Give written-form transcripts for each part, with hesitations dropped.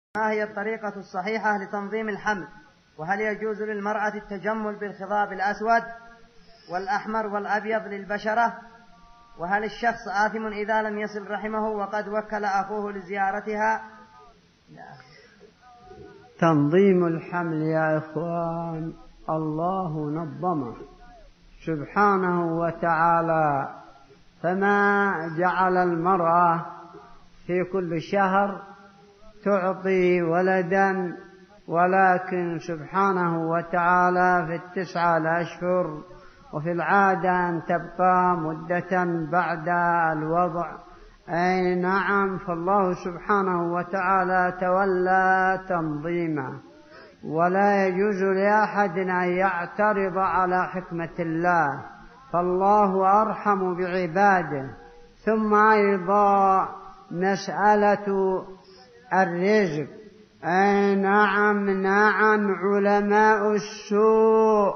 ما هي الطريقة الصحيحة لتنظيم الحمل؟ وهل يجوز للمرأة التجمل بالخضاب الأسود والأحمر والأبيض للبشرة؟ وهل الشخص آثم إذا لم يصل رحمه وقد وكل أخوه لزيارتها؟ تنظيم الحمل يا إخوان الله نظمه سبحانه وتعالى، فما جعل المرأة في كل شهر تعطي ولدا، ولكن سبحانه وتعالى في 9 الأشهر وفي العادة أن تبقى مدة بعد الوضع. أي نعم، فالله سبحانه وتعالى تولى تنظيمه، ولا يجوز لأحد أن يعترض على حكمة الله، فالله أرحم بعباده. ثم أيضا مسألة الرزق، أي نعم علماء السوء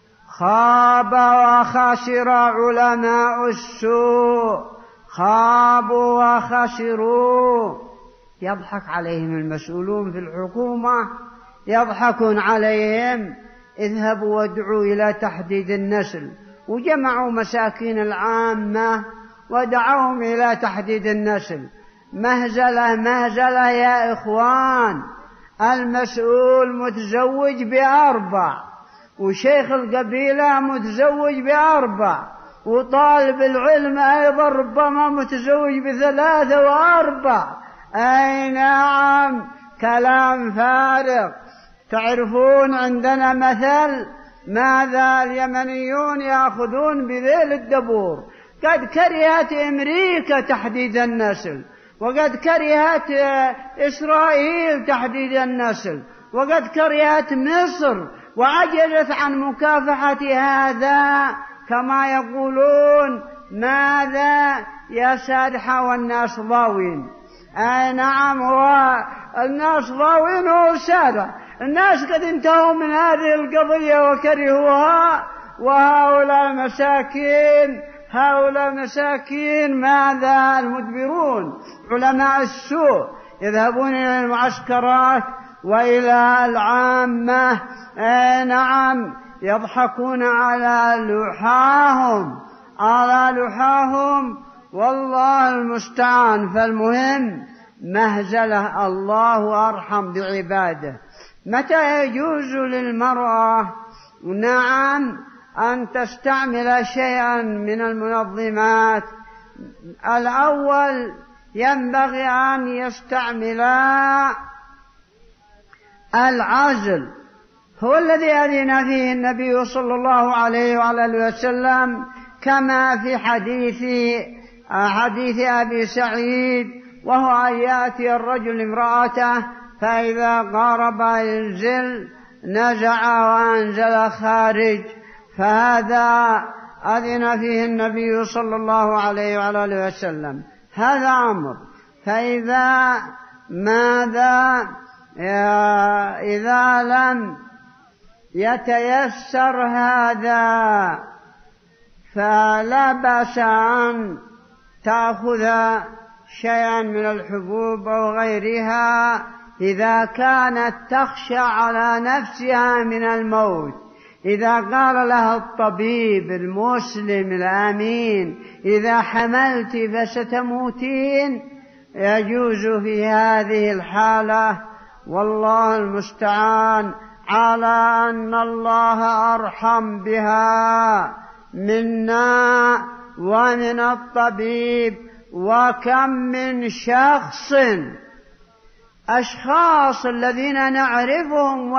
خاب وخسر، علماء السوء خابوا وخسروا. يضحك عليهم المسؤولون في الحكومة، يضحكون عليهم. اذهبوا وادعوا إلى تحديد النسل، وجمعوا مساكين العامة ودعوهم إلى تحديد النسل. مهزلة يا إخوان. المسؤول متزوج ب4، وشيخ القبيلة متزوج ب4، وطالب العلم أيضا ربما متزوج ب3 و4. أي نعم، كلام فارغ. تعرفون عندنا مثل، ماذا اليمنيون يأخذون بذيل الدبور. قد كرهت أمريكا تحديد النسل، وقد كرهت إسرائيل تحديد النسل، وقد كرهت مصر وعجزت عن مكافحة هذا. كما يقولون ماذا يا سادحة والناس ضاوين. أي نعم، الناس ضاوين والسادة. الناس قد انتهوا من هذه القضية وكرهوها، وهؤلاء مساكين ماذا المدبرون علماء السوء يذهبون إلى المعسكرات وإلى العامة. نعم، يضحكون على لحاهم والله المستعان. فالمهم مهزلة، الله أرحم بعباده. متى يجوز للمرأة نعم أن تستعمل شيئا من المنظمات؟ الأول ينبغي أن يستعمل العزل، هو الذي أذن فيه النبي صلى الله عليه وعلى وسلم، كما في حديث أبي سعيد، وهو أن يأتي الرجل امرأته فإذا قارب ينزل نزع وأنزل خارج، فهذا أذن فيه النبي صلى الله عليه وعلى وسلم. هذا أمر. فإذا إذا لم يتيسر هذا فلا بأس أن تأخذ شيئا من الحبوب أو غيرها إذا كانت تخشى على نفسها من الموت. إذا قال لها الطبيب المسلم الأمين إذا حملت فستموتين، يجوز في هذه الحالة، والله المستعان، على أن الله أرحم بها منا ومن الطبيب. وكم من أشخاص الذين نعرفهم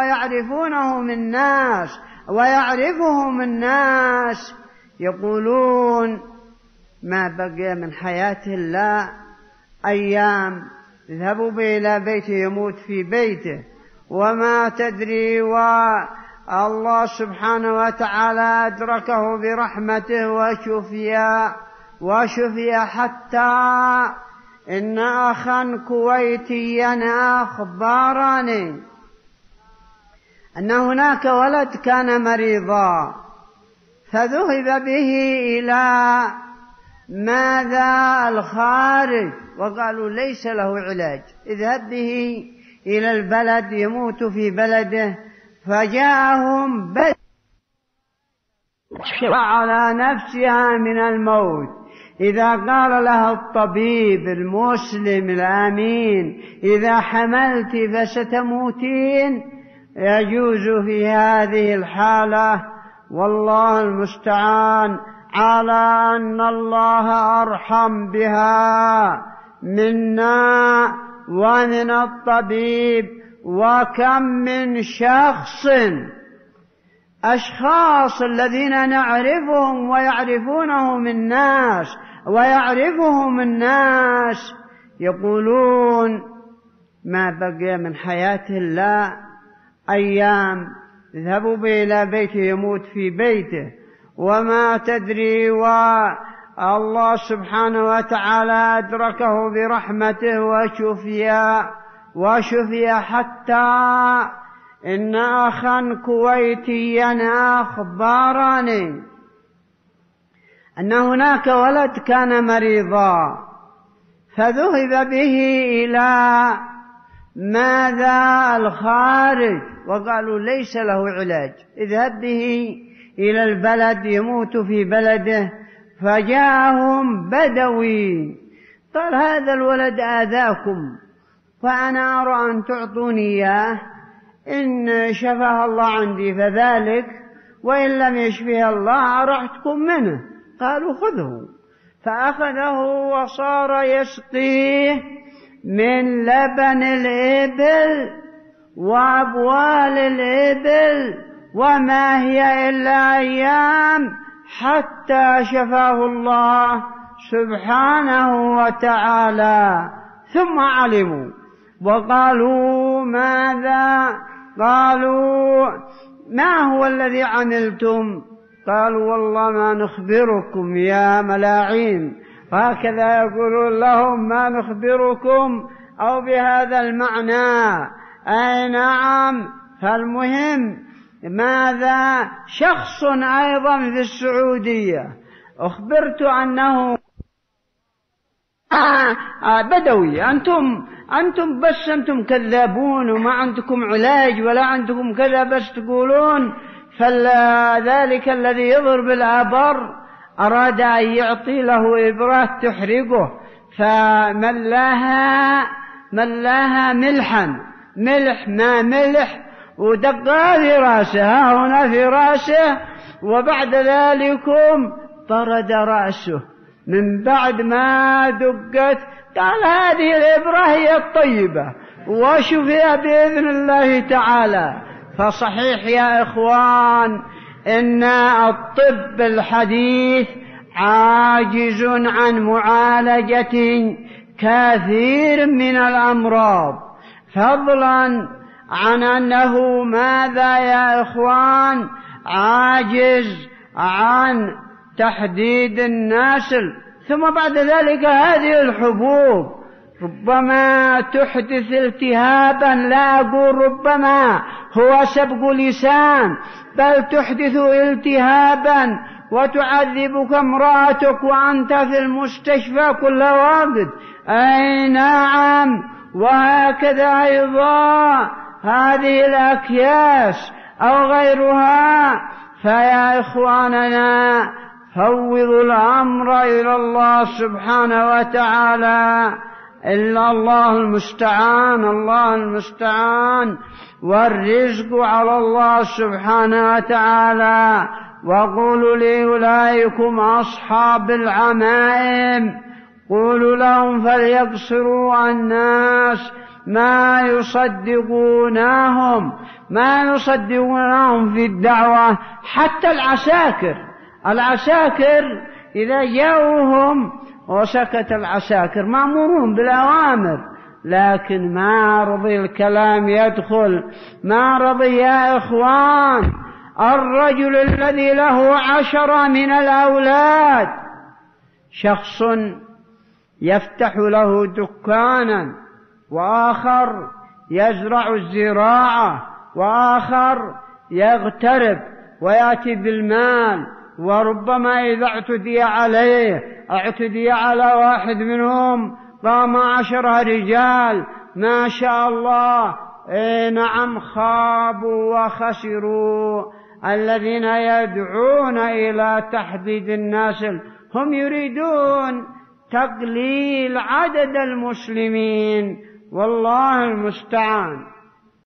ويعرفهم الناس يقولون ما بقي من حياته إلا أيام، اذهبوا به إلى بيته يموت في بيته، وما تدري، والله سبحانه وتعالى أدركه برحمته وشفي حتى إن أخا كويتيا أخبرني أن هناك ولد كان مريضا، فذهب به إلى الخارج، وقالوا ليس له علاج، اذهب به إلى البلد يموت في بلده، فجاءهم على نفسها من الموت. إذا قال لها الطبيب المسلم الآمين إذا حملت فستموتين، يجوز في هذه الحالة والله المستعان على أن الله أرحم بها منا ومن الطبيب. وكم من أشخاص الذين نعرفهم ويعرفهم الناس يقولون ما بقي من حياته إلا أيام، اذهبوا به إلى بيته يموت في بيته، وما تدري والله سبحانه وتعالى أدركه برحمته وشفي حتى إن أخا كويتيا أخبرني أن هناك ولد كان مريضا، فذهب به إلى الخارج، وقالوا ليس له علاج، اذهب به إلى البلد يموت في بلده. فجاءهم بدوي قال هذا الولد آذاكم، فأنا أرى أن تعطوني إياه، إن شفاه الله عندي فذلك، وإن لم يشفيه الله أرحتكم منه. قالوا خذه، فأخذه وصار يسقيه من لبن الإبل وأبوال الإبل، وما هي إلا أيام حتى شفاه الله سبحانه وتعالى. ثم علموا وقالوا ماذا؟ قالوا ما هو الذي عملتم؟ قالوا والله ما نخبركم يا ملاعين، وهكذا يقولون لهم ما نخبركم، أو بهذا المعنى. أي نعم. فالمهم ماذا؟ شخص أيضا في السعودية أخبرت أنه بدوي، أنتم كذابون وما عندكم علاج ولا عندكم كذا، بس تقولون. فذلك الذي يضرب الآبر أراد أن يعطي له إبرة تحرقه، فملاها ملح ما ملح، ودقها في رأسه، هنا في رأسه، وبعد ذلك طرد رأسه. من بعد ما دقت قال هذه الإبرة هي الطيبة، وشفي بإذن الله تعالى. فصحيح يا إخوان إن الطب الحديث عاجز عن معالجة كثير من الأمراض، فضلا عن أنه ماذا يا إخوان؟ عاجز عن تحديد النسل. ثم بعد ذلك هذه الحبوب ربما تحدث التهابا، لا أقول ربما هو سبق لسان، بل تحدث التهابا وتعذبك امرأتك وأنت في المستشفى كل وقت. أي نعم. وهكذا أيضا هذه الأكياس أو غيرها. فيا إخواننا فوضوا الأمر إلى الله سبحانه وتعالى، إلا الله المستعان، والرزق على الله سبحانه وتعالى. وقولوا لأولئكم أصحاب العمائم، قولوا لهم فليقصروا الناس ما يصدقونهم في الدعوة. حتى العساكر إذا جاءوهم وسكت العساكر مأمورون بالأوامر، لكن ما رضي الكلام يدخل، ما رضي يا إخوان. الرجل الذي له 10 من الأولاد، شخص يفتح له دكانا، وآخر يزرع الزراعة، وآخر يغترب ويأتي بالمال، وربما إذا اعتدي على واحد منهم قام 10 رجال ما شاء الله نعم خابوا وخسروا. الذين يدعون إلى تحديد النسل هم يريدون تقليل عدد المسلمين، والله المستعان.